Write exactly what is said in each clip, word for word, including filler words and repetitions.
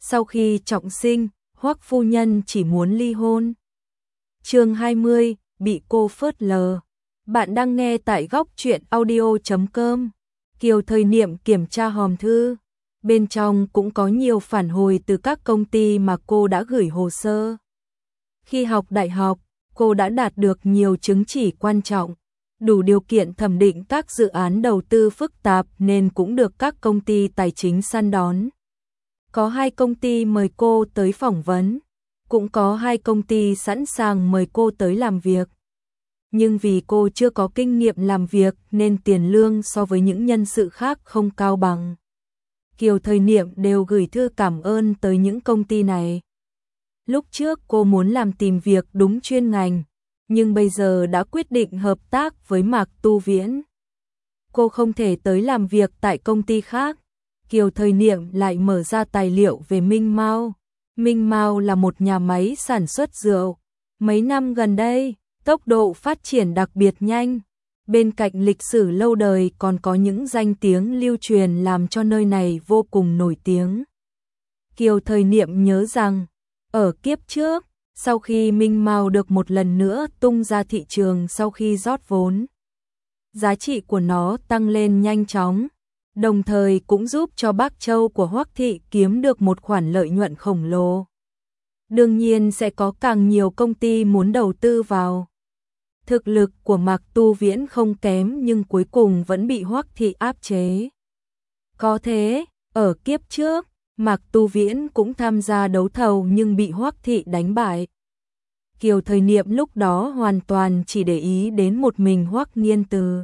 Sau khi trọng sinh, Hoắc phu nhân chỉ muốn ly hôn. Chương hai mươi, bị cô phớt lờ. Bạn đang nghe tại góc truyện audio chấm com. Kiều Thời Niệm kiểm tra hòm thư. Bên trong cũng có nhiều phản hồi từ các công ty mà cô đã gửi hồ sơ. Khi học đại học, cô đã đạt được nhiều chứng chỉ quan trọng, đủ điều kiện thẩm định các dự án đầu tư phức tạp nên cũng được các công ty tài chính săn đón. Có hai công ty mời cô tới phỏng vấn, cũng có hai công ty sẵn sàng mời cô tới làm việc. Nhưng vì cô chưa có kinh nghiệm làm việc nên tiền lương so với những nhân sự khác không cao bằng. Kiều Thời Niệm đều gửi thư cảm ơn tới những công ty này. Lúc trước cô muốn làm tìm việc đúng chuyên ngành, nhưng bây giờ đã quyết định hợp tác với Mạc Tu Viễn. Cô không thể tới làm việc tại công ty khác. Kiều Thời Niệm lại mở ra tài liệu về Minh Mao. Minh Mao là một nhà máy sản xuất rượu. Mấy năm gần đây, tốc độ phát triển đặc biệt nhanh. Bên cạnh lịch sử lâu đời còn có những danh tiếng lưu truyền làm cho nơi này vô cùng nổi tiếng. Kiều Thời Niệm nhớ rằng, ở kiếp trước, sau khi Minh Mao được một lần nữa tung ra thị trường sau khi rót vốn, giá trị của nó tăng lên nhanh chóng, đồng thời cũng giúp cho Bắc Châu của Hoắc thị kiếm được một khoản lợi nhuận khổng lồ. Đương nhiên sẽ có càng nhiều công ty muốn đầu tư vào. Thực lực của Mạc Tu Viễn không kém nhưng cuối cùng vẫn bị Hoắc thị áp chế. Có thế, ở kiếp trước, Mạc Tu Viễn cũng tham gia đấu thầu nhưng bị Hoắc thị đánh bại. Kiều Thời Niệm lúc đó hoàn toàn chỉ để ý đến một mình Hoắc Nghiên Từ.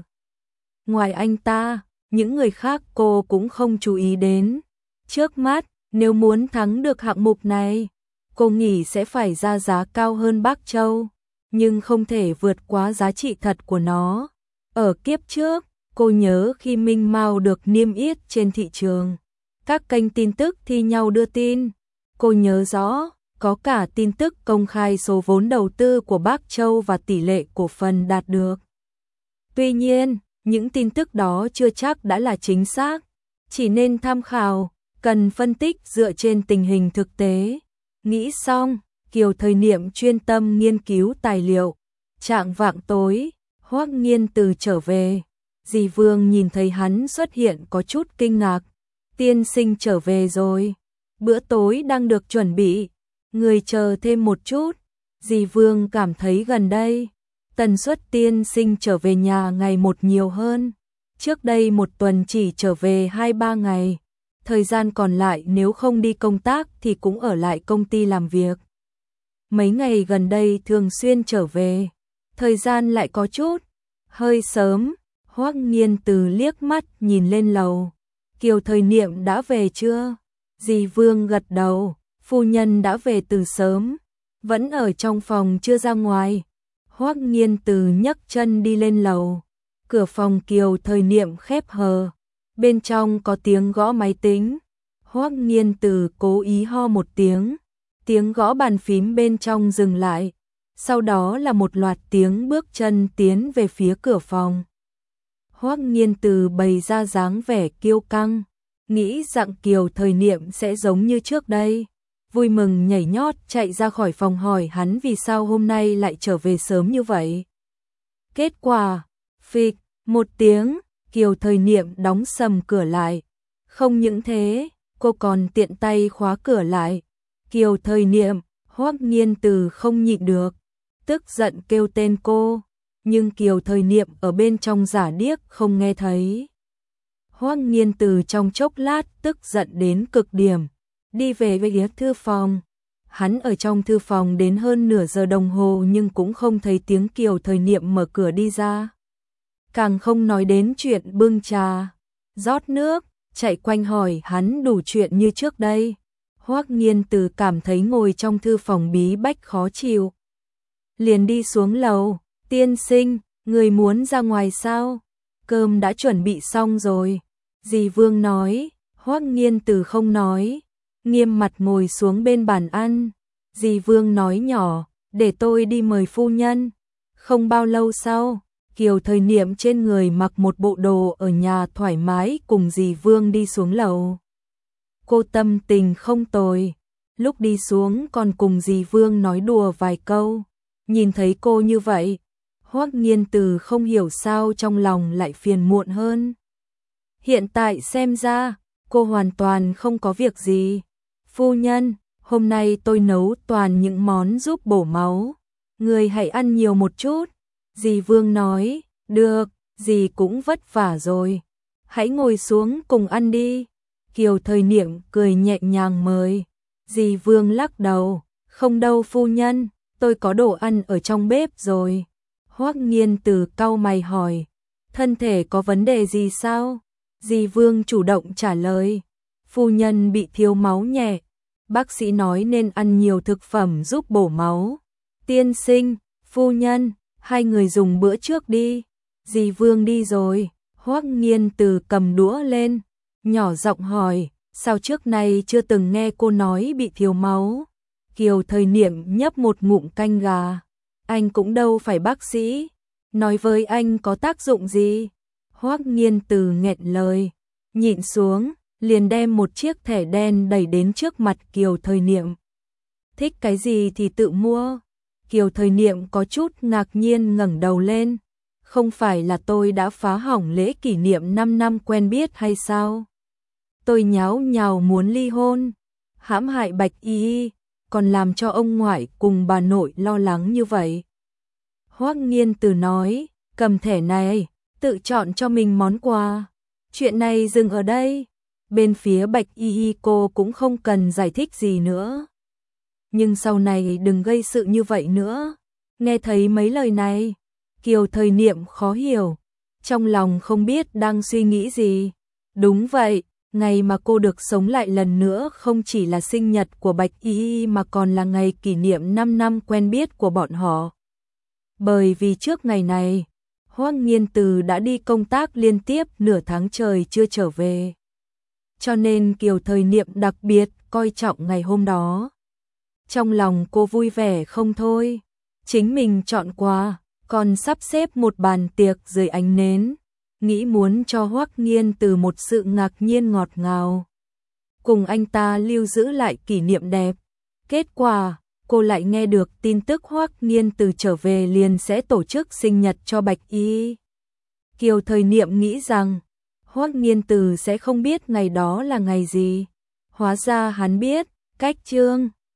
Ngoài anh ta, những người khác cô cũng không chú ý đến. Trước mắt, nếu muốn thắng được hạng mục này, cô nghĩ sẽ phải ra giá cao hơn Bắc Châu, nhưng không thể vượt quá giá trị thật của nó. Ở kiếp trước, cô nhớ khi Minh Mao được niêm yết trên thị trường, các kênh tin tức thi nhau đưa tin. Cô nhớ rõ, có cả tin tức công khai số vốn đầu tư của Bắc Châu và tỷ lệ cổ phần đạt được. Tuy nhiên, những tin tức đó chưa chắc đã là chính xác, chỉ nên tham khảo, cần phân tích dựa trên tình hình thực tế. Nghĩ xong, Kiều Thời Niệm chuyên tâm nghiên cứu tài liệu. Chạng vạng tối, Hoắc Nghiên Từ trở về. Dì Vương nhìn thấy hắn xuất hiện có chút kinh ngạc. Tiên sinh trở về rồi. Bữa tối đang được chuẩn bị. Người chờ thêm một chút. Dì Vương cảm thấy gần đây, tần suất tiên sinh trở về nhà ngày một nhiều hơn. Trước đây một tuần chỉ trở về hai ba ngày. Thời gian còn lại nếu không đi công tác thì cũng ở lại công ty làm việc. Mấy ngày gần đây thường xuyên trở về. Thời gian lại có chút hơi sớm. Hoắc Nghiên Từ liếc mắt nhìn lên lầu. Kiều Thời Niệm đã về chưa? Dì Vương gật đầu. Phu nhân đã về từ sớm, vẫn ở trong phòng chưa ra ngoài. Hoắc Nghiên Từ nhấc chân đi lên lầu. Cửa phòng Kiều Thời Niệm khép hờ. Bên trong có tiếng gõ máy tính. Hoắc Nghiên Từ cố ý ho một tiếng. Tiếng gõ bàn phím bên trong dừng lại. Sau đó là một loạt tiếng bước chân tiến về phía cửa phòng. Hoắc Nghiên Từ bày ra dáng vẻ kiêu căng, nghĩ rằng Kiều Thời Niệm sẽ giống như trước đây. Vui mừng nhảy nhót chạy ra khỏi phòng hỏi hắn vì sao hôm nay lại trở về sớm như vậy. Kết quả, phịch, một tiếng, Kiều Thời Niệm đóng sầm cửa lại. Không những thế, cô còn tiện tay khóa cửa lại. Kiều Thời Niệm, Hoắc Nghiên Từ không nhịn được, tức giận kêu tên cô, nhưng Kiều Thời Niệm ở bên trong giả điếc không nghe thấy. Hoắc Nghiên Từ trong chốc lát tức giận đến cực điểm, đi về về thư phòng. Hắn ở trong thư phòng đến hơn nửa giờ đồng hồ nhưng cũng không thấy tiếng Kiều Thời Niệm mở cửa đi ra. Càng không nói đến chuyện bưng trà, rót nước, chạy quanh hỏi hắn đủ chuyện như trước đây. Hoắc Nghiên Từ cảm thấy ngồi trong thư phòng bí bách khó chịu. Liền đi xuống lầu. Tiên sinh, người muốn ra ngoài sao? Cơm đã chuẩn bị xong rồi. Dì Vương nói. Hoắc Nghiên Từ không nói, nghiêm mặt ngồi xuống bên bàn ăn. Dì Vương nói nhỏ, để tôi đi mời phu nhân. Không bao lâu sau, Kiều Thời Niệm trên người mặc một bộ đồ ở nhà thoải mái cùng dì Vương đi xuống lầu. cô tâm tình không tồi. Lúc đi xuống còn cùng dì Vương nói đùa vài câu. Nhìn thấy cô như vậy, Hoắc Nghiên Từ không hiểu sao trong lòng lại phiền muộn hơn. Hiện tại xem ra, cô hoàn toàn không có việc gì. Phu nhân, hôm nay tôi nấu toàn những món giúp bổ máu. Người hãy ăn nhiều một chút. Dì Vương nói, được, dì cũng vất vả rồi. Hãy ngồi xuống cùng ăn đi. Kiều Thời Niệm cười nhẹ nhàng mời. Dì Vương lắc đầu, không đâu phu nhân, tôi có đồ ăn ở trong bếp rồi. Hoắc Nghiên Từ cau mày hỏi, thân thể có vấn đề gì sao? Dì Vương chủ động trả lời, phu nhân bị thiếu máu nhẹ, bác sĩ nói nên ăn nhiều thực phẩm giúp bổ máu. Tiên sinh, phu nhân, hai người dùng bữa trước đi. Dì Vương đi rồi, Hoắc Nghiên Từ cầm đũa lên, nhỏ giọng hỏi, sao trước nay chưa từng nghe cô nói bị thiếu máu? Kiều Thời Niệm nhấp một ngụm canh gà, anh cũng đâu phải bác sĩ, nói với anh có tác dụng gì? Hoắc Nghiên Từ nghẹn lời, nhịn xuống, liền đem một chiếc thẻ đen đẩy đến trước mặt Kiều Thời Niệm. Thích cái gì thì tự mua. Kiều Thời Niệm có chút ngạc nhiên ngẩng đầu lên, không phải là tôi đã phá hỏng lễ kỷ niệm năm năm quen biết hay sao? Tôi nháo nhào muốn ly hôn, hãm hại Bạch Y, còn làm cho ông ngoại cùng bà nội lo lắng như vậy. Hoắc Nghiên Từ nói, cầm thẻ này, tự chọn cho mình món quà. Chuyện này dừng ở đây. Bên phía Bạch Y cô cũng không cần giải thích gì nữa. Nhưng sau này đừng gây sự như vậy nữa. Nghe thấy mấy lời này, Kiều Thời Niệm khó hiểu, trong lòng không biết đang suy nghĩ gì. Đúng vậy, ngày mà cô được sống lại lần nữa không chỉ là sinh nhật của Bạch Y mà còn là ngày kỷ niệm năm năm quen biết của bọn họ. Bởi vì trước ngày này, Hoắc Nghiên Từ đã đi công tác liên tiếp nửa tháng trời chưa trở về. Cho nên Kiều Thời Niệm đặc biệt coi trọng ngày hôm đó. Trong lòng cô vui vẻ không thôi, chính mình chọn quà, còn sắp xếp một bàn tiệc dưới ánh nến, nghĩ muốn cho Hoắc Nghiên Từ một sự ngạc nhiên ngọt ngào. Cùng anh ta lưu giữ lại kỷ niệm đẹp. Kết quả, cô lại nghe được tin tức Hoắc Nghiên Từ trở về liền sẽ tổ chức sinh nhật cho Bạch Y. Kiều Thời Niệm nghĩ rằng Hoắc Nghiên Từ sẽ không biết ngày đó là ngày gì. Hóa ra hắn biết, cách chương